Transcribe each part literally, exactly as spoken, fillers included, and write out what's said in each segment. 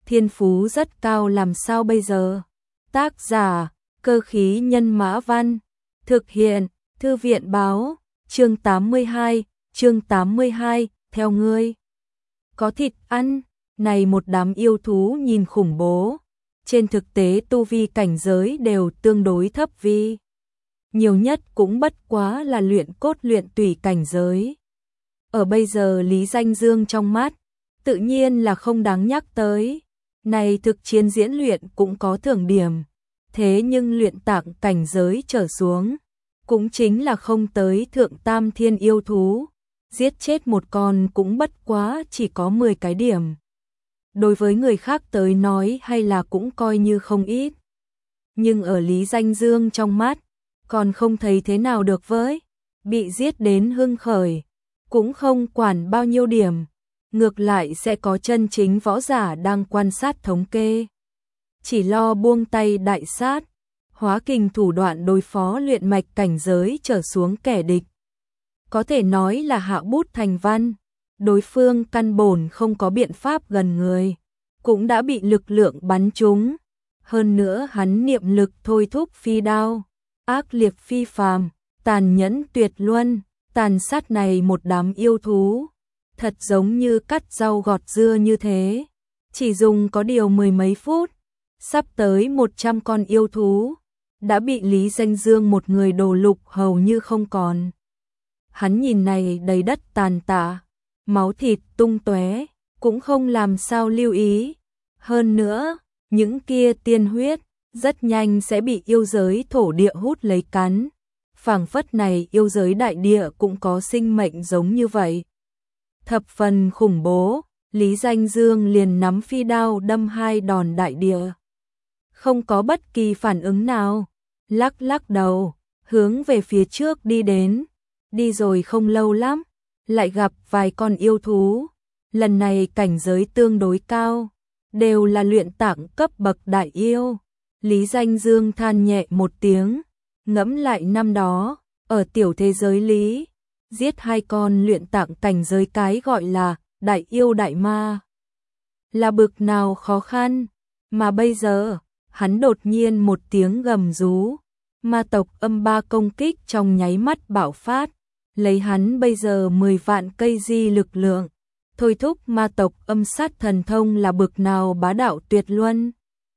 thiên phú rất cao làm sao bây giờ? Tác giả, Cơ khí nhân mã văn, thực hiện, Thư viện báo, chương tám mươi hai, chương tám mươi hai, theo ngươi. Có thịt ăn, này một đám yêu thú nhìn khủng bố, trên thực tế tu vi cảnh giới đều tương đối thấp vi. Nhiều nhất cũng bất quá là luyện cốt luyện tủy cảnh giới. Ở bây giờ Lý Danh Dương trong mắt, tự nhiên là không đáng nhắc tới. Này thực chiến diễn luyện cũng có thưởng điểm, thế nhưng luyện tạng cảnh giới trở xuống, cũng chính là không tới thượng tam thiên yêu thú, giết chết một con cũng bất quá chỉ có mười cái điểm. Đối với người khác tới nói hay là cũng coi như không ít. Nhưng ở Lý Danh Dương trong mắt, còn không thấy thế nào được với, bị giết đến hưng khởi, cũng không quản bao nhiêu điểm, ngược lại sẽ có chân chính võ giả đang quan sát thống kê. Chỉ lo buông tay đại sát, hóa kình thủ đoạn đối phó luyện mạch cảnh giới trở xuống kẻ địch. Có thể nói là hạ bút thành văn, đối phương căn bổn không có biện pháp gần người, cũng đã bị lực lượng bắn trúng. Hơn nữa hắn niệm lực thôi thúc phi đao, ác liệt phi phàm, tàn nhẫn tuyệt luân, tàn sát này một đám yêu thú, thật giống như cắt rau gọt dưa như thế. Chỉ dùng có điều mười mấy phút, sắp tới một trăm con yêu thú, đã bị Lý Danh Dương một người đổ lục hầu như không còn. Hắn nhìn này đầy đất tàn tạ, máu thịt tung tóe, cũng không làm sao lưu ý. Hơn nữa, những kia tiên huyết, rất nhanh sẽ bị yêu giới thổ địa hút lấy cắn. Phảng phất này yêu giới đại địa cũng có sinh mệnh giống như vậy. Thập phần khủng bố, Lý Danh Dương liền nắm phi đao đâm hai đòn đại địa. Không có bất kỳ phản ứng nào, lắc lắc đầu, hướng về phía trước đi đến. Đi rồi không lâu lắm, lại gặp vài con yêu thú. Lần này cảnh giới tương đối cao, đều là luyện tạng cấp bậc đại yêu. Lý Danh Dương than nhẹ một tiếng, ngẫm lại năm đó, ở tiểu thế giới Lý, giết hai con luyện tạng cảnh giới cái gọi là đại yêu đại ma. Là bực nào khó khăn, mà bây giờ, hắn đột nhiên một tiếng gầm rú, ma tộc âm ba công kích trong nháy mắt bạo phát, lấy hắn bây giờ mười vạn cây di lực lượng, thôi thúc ma tộc âm sát thần thông là bực nào bá đạo tuyệt luân.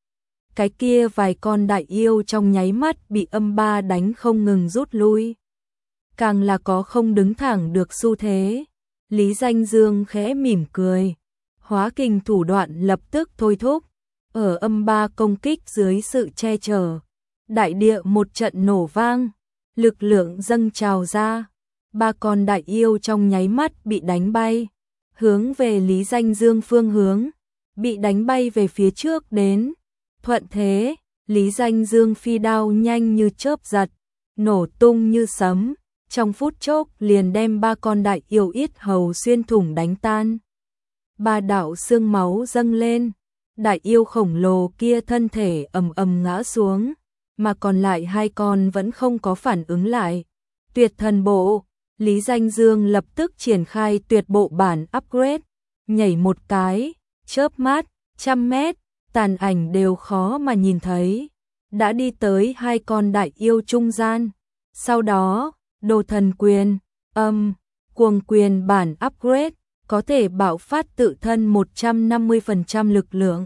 Cái kia vài con đại yêu trong nháy mắt bị âm ba đánh không ngừng rút lui. Càng là có không đứng thẳng được xu thế. Lý Danh Dương khẽ mỉm cười, hóa kình thủ đoạn lập tức thôi thúc. Ở âm ba công kích dưới sự che chở, đại địa một trận nổ vang, lực lượng dâng trào ra. Ba con đại yêu trong nháy mắt bị đánh bay, hướng về Lý Danh Dương phương hướng, bị đánh bay về phía trước đến. Thuận thế, Lý Danh Dương phi đao nhanh như chớp giật, nổ tung như sấm, trong phút chốc liền đem ba con đại yêu yết hầu xuyên thủng đánh tan. Ba đạo xương máu dâng lên, đại yêu khổng lồ kia thân thể ầm ầm ngã xuống, mà còn lại hai con vẫn không có phản ứng lại. Tuyệt thần bộ, Lý Danh Dương lập tức triển khai tuyệt bộ bản upgrade, nhảy một cái, chớp mắt, trăm mét, tàn ảnh đều khó mà nhìn thấy, đã đi tới hai con đại yêu trung gian. Sau đó, đồ thần quyền, âm, cuồng quyền bản upgrade, có thể bạo phát tự thân một trăm năm mươi phần trăm lực lượng.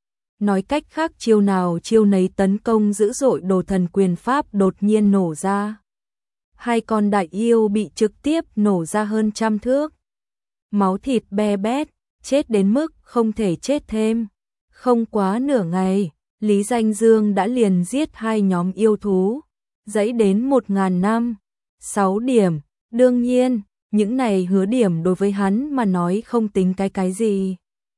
Nói cách khác chiêu nào chiêu nấy tấn công dữ dội đồ thần quyền pháp đột nhiên nổ ra. Hai con đại yêu bị trực tiếp nổ ra hơn trăm thước. Máu thịt be bét, chết đến mức không thể chết thêm. Không quá nửa ngày, Lý Danh Dương đã liền giết hai nhóm yêu thú, dãy đến một ngàn năm, sáu điểm. Đương nhiên, những này hứa điểm đối với hắn mà nói không tính cái cái gì.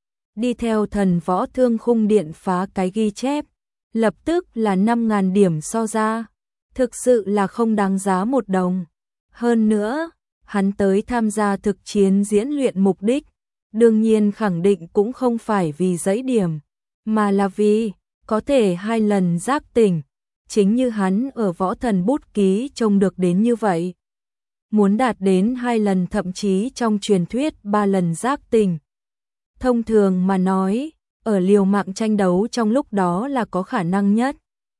Đi theo thần võ thương khung điện phá cái ghi chép, lập tức là năm ngàn điểm so ra, thực sự là không đáng giá một đồng. Hơn nữa, hắn tới tham gia thực chiến diễn luyện mục đích, đương nhiên khẳng định cũng không phải vì dãy điểm, mà là vì có thể hai lần giác tỉnh, chính như hắn ở võ thần bút ký trông được đến như vậy. Muốn đạt đến hai lần thậm chí trong truyền thuyết ba lần giác tỉnh. Thông thường mà nói, ở liều mạng tranh đấu trong lúc đó là có khả năng nhất.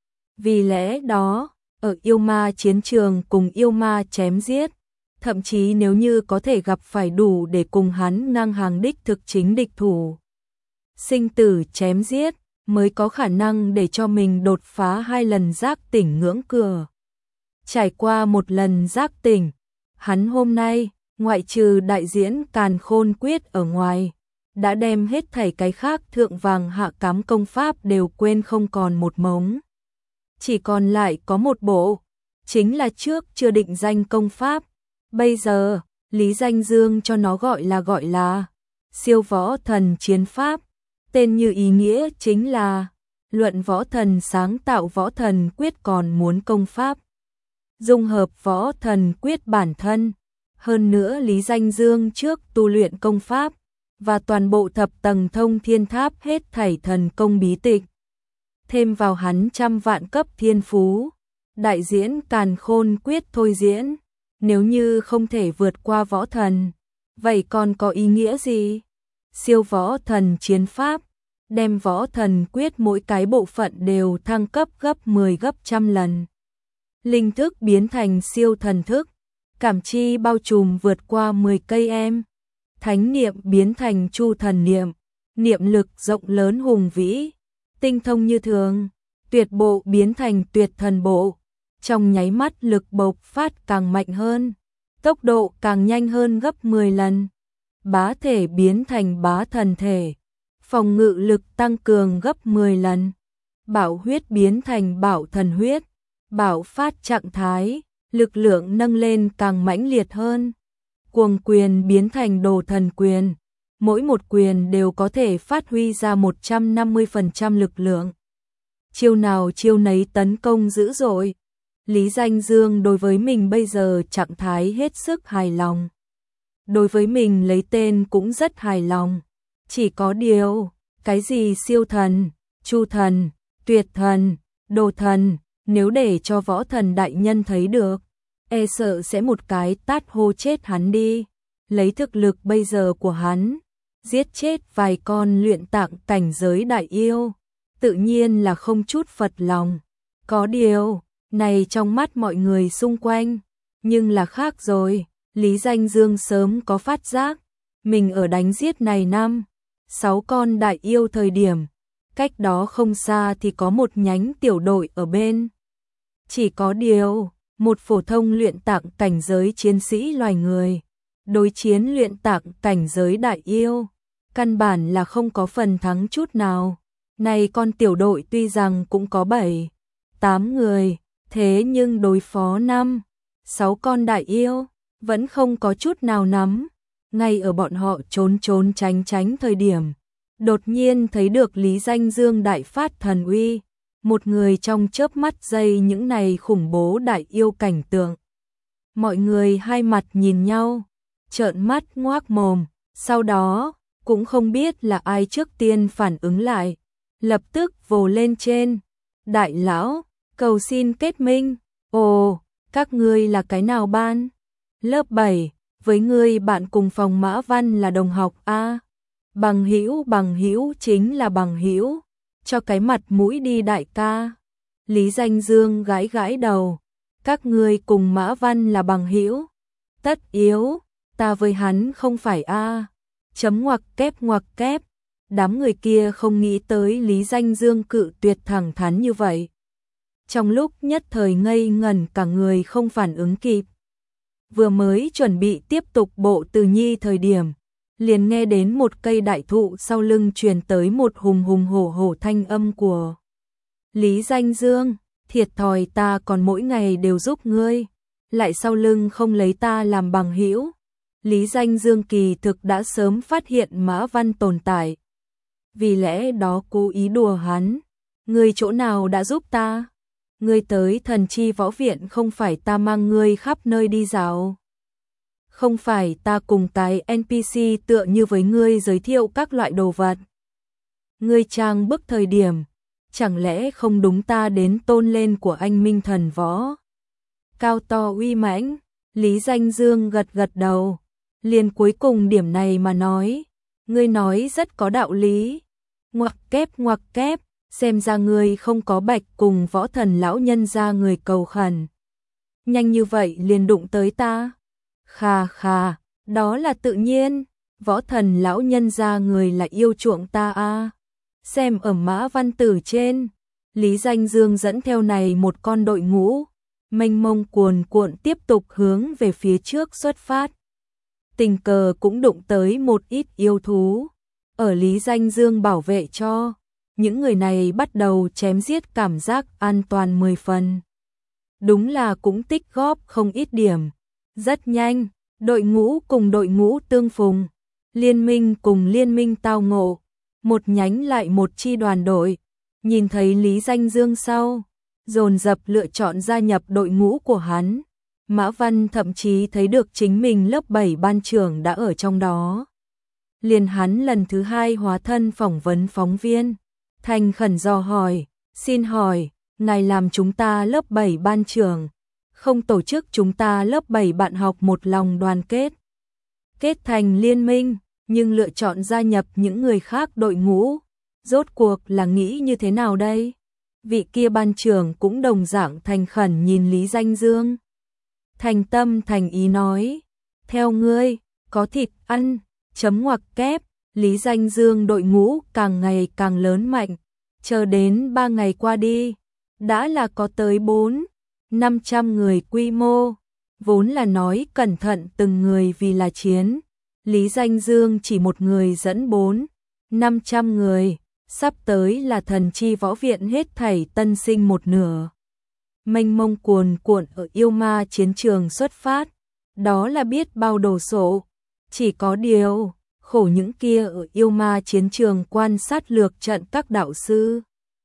Vì lẽ đó, ở yêu ma chiến trường cùng yêu ma chém giết, thậm chí nếu như có thể gặp phải đủ để cùng hắn ngang hàng đích thực chính địch thủ. Sinh tử chém giết mới có khả năng để cho mình đột phá hai lần giác tỉnh ngưỡng cửa. Trải qua một lần giác tỉnh, hắn hôm nay, ngoại trừ đại diễn Càn Khôn Quyết ở ngoài, đã đem hết thảy cái khác thượng vàng hạ cám công pháp đều quên không còn một mống. Chỉ còn lại có một bộ, chính là trước chưa định danh công pháp. Bây giờ, Lý Danh Dương cho nó gọi là gọi là siêu võ thần chiến pháp. Tên như ý nghĩa chính là luận võ thần sáng tạo võ thần quyết còn muốn công pháp. Dung hợp võ thần quyết bản thân. Hơn nữa Lý Danh Dương trước tu luyện công pháp và toàn bộ thập tầng thông thiên tháp hết thảy thần công bí tịch. Thêm vào hắn trăm vạn cấp thiên phú, đại diễn Càn Khôn Quyết thôi diễn, nếu như không thể vượt qua võ thần, vậy còn có ý nghĩa gì? Siêu võ thần chiến pháp, đem võ thần quyết mỗi cái bộ phận đều thăng cấp gấp mười gấp trăm lần. Linh thức biến thành siêu thần thức, cảm chi bao trùm vượt qua mười cây em. Thánh niệm biến thành chu thần niệm, niệm lực rộng lớn hùng vĩ, tinh thông như thường, tuyệt bộ biến thành tuyệt thần bộ, trong nháy mắt lực bộc phát càng mạnh hơn, tốc độ càng nhanh hơn gấp mười lần, bá thể biến thành bá thần thể, phòng ngự lực tăng cường gấp mười lần, bảo huyết biến thành bảo thần huyết, bảo phát trạng thái, lực lượng nâng lên càng mãnh liệt hơn. Cuồng quyền biến thành đồ thần quyền, mỗi một quyền đều có thể phát huy ra một trăm năm mươi phần trăm lực lượng. Chiêu nào chiêu nấy tấn công dữ dội. Lý Danh Dương đối với mình bây giờ trạng thái hết sức hài lòng. Đối với mình lấy tên cũng rất hài lòng. Chỉ có điều, cái gì siêu thần, chu thần, tuyệt thần, đồ thần, nếu để cho võ thần đại nhân thấy được, e sợ sẽ một cái tát hô chết hắn đi. Lấy thực lực bây giờ của hắn, giết chết vài con luyện tạng cảnh giới đại yêu, tự nhiên là không chút phật lòng. Có điều, này trong mắt mọi người xung quanh, nhưng là khác rồi. Lý Danh Dương sớm có phát giác, mình ở đánh giết này năm, sáu con đại yêu thời điểm, cách đó không xa thì có một nhánh tiểu đội ở bên. Chỉ có điều, một phổ thông luyện tạng cảnh giới chiến sĩ loài người, đối chiến luyện tạng cảnh giới đại yêu, căn bản là không có phần thắng chút nào. Này con tiểu đội tuy rằng cũng có bảy, tám người, thế nhưng đối phó năm, sáu con đại yêu, vẫn không có chút nào nắm. Ngay ở bọn họ trốn trốn tránh tránh thời điểm, đột nhiên thấy được Lý Danh Dương đại phát thần uy, một người trong chớp mắt giây những này khủng bố đại yêu cảnh tượng. Mọi người hai mặt nhìn nhau, trợn mắt ngoác mồm, sau đó, cũng không biết là ai trước tiên phản ứng lại, lập tức vồ lên trên. Đại lão, cầu xin kết minh. Ồ, các ngươi là cái nào ban? Lớp bảy, với ngươi bạn cùng phòng Mã Văn là đồng học a. Bằng hữu, bằng hữu chính là bằng hữu, cho cái mặt mũi đi đại ca. Lý Danh Dương gãi gãi đầu, các ngươi cùng Mã Văn là bằng hữu? Tất yếu, ta với hắn không phải a. Chấm ngoặc kép ngoặc kép. Đám người kia không nghĩ tới Lý Danh Dương cự tuyệt thẳng thắn như vậy. Trong lúc nhất thời ngây ngẩn cả người không phản ứng kịp. Vừa mới chuẩn bị tiếp tục bộ từ nhi thời điểm, liền nghe đến một cây đại thụ sau lưng truyền tới một hùng hùng hổ hổ thanh âm của Lý Danh Dương, thiệt thòi ta còn mỗi ngày đều giúp ngươi, lại sau lưng không lấy ta làm bằng hữu. Lý Danh Dương kỳ thực đã sớm phát hiện Mã Văn tồn tại, vì lẽ đó cố ý đùa hắn. Ngươi chỗ nào đã giúp ta? Ngươi tới thần chi võ viện không phải ta mang ngươi khắp nơi đi dạo. Không phải ta cùng cái en pê xê tựa như với ngươi giới thiệu các loại đồ vật. Ngươi trang bức thời điểm, chẳng lẽ không đúng ta đến tôn lên của anh minh thần võ? Cao to uy mãnh, Lý Danh Dương gật gật đầu, liền cuối cùng điểm này mà nói, ngươi nói rất có đạo lý. Ngoặc kép ngoặc kép, xem ra người không có bạch cùng võ thần lão nhân ra người cầu khẩn. Nhanh như vậy liền đụng tới ta. Khà khà, đó là tự nhiên, võ thần lão nhân ra người là yêu chuộng ta a. Xem ở mã văn tử trên, Lý Danh Dương dẫn theo này một con đội ngũ, mênh mông cuồn cuộn tiếp tục hướng về phía trước xuất phát. Tình cờ cũng đụng tới một ít yêu thú, ở Lý Danh Dương bảo vệ cho, những người này bắt đầu chém giết cảm giác an toàn mười phần. Đúng là cũng tích góp không ít điểm. Rất nhanh, đội ngũ cùng đội ngũ tương phùng, liên minh cùng liên minh tao ngộ, một nhánh lại một chi đoàn đội, nhìn thấy Lý Danh Dương sau, dồn dập lựa chọn gia nhập đội ngũ của hắn. Mã Văn thậm chí thấy được chính mình lớp bảy ban trưởng đã ở trong đó. Liền hắn lần thứ hai hóa thân phỏng vấn phóng viên, thành khẩn dò hỏi, xin hỏi, ngài làm chúng ta lớp bảy ban trưởng, không tổ chức chúng ta lớp bảy bạn học một lòng đoàn kết, kết thành liên minh, nhưng lựa chọn gia nhập những người khác đội ngũ, rốt cuộc là nghĩ như thế nào đây? Vị kia ban trưởng cũng đồng dạng thành khẩn nhìn Lý Danh Dương. Thành tâm thành ý nói, theo ngươi, có thịt ăn, chấm ngoặc kép, Lý Danh Dương đội ngũ càng ngày càng lớn mạnh, chờ đến ba ngày qua đi, đã là có tới bốn, năm trăm người quy mô, vốn là nói cẩn thận từng người vì là chiến, Lý Danh Dương chỉ một người dẫn bốn, năm trăm người, sắp tới là thần chi võ viện hết thảy tân sinh một nửa. Mênh mông cuồn cuộn ở yêu ma chiến trường xuất phát, đó là biết bao đồ sộ, chỉ có điều, khổ những kia ở yêu ma chiến trường quan sát lược trận các đạo sư.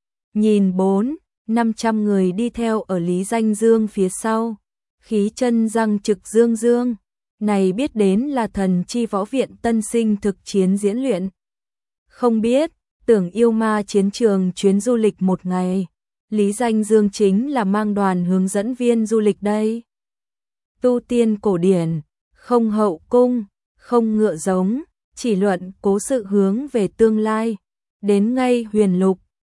Nhìn bốn, năm trăm người đi theo ở Lý Danh Dương phía sau, khí chân răng trực dương dương, này biết đến là thần chi võ viện tân sinh thực chiến diễn luyện. Không biết, tưởng yêu ma chiến trường chuyến du lịch một ngày, Lý Danh Dương chính là mang đoàn hướng dẫn viên du lịch đây. Tu tiên cổ điển, không hậu cung, không ngựa giống, chỉ luận cố sự hướng về tương lai, đến ngay huyền lục,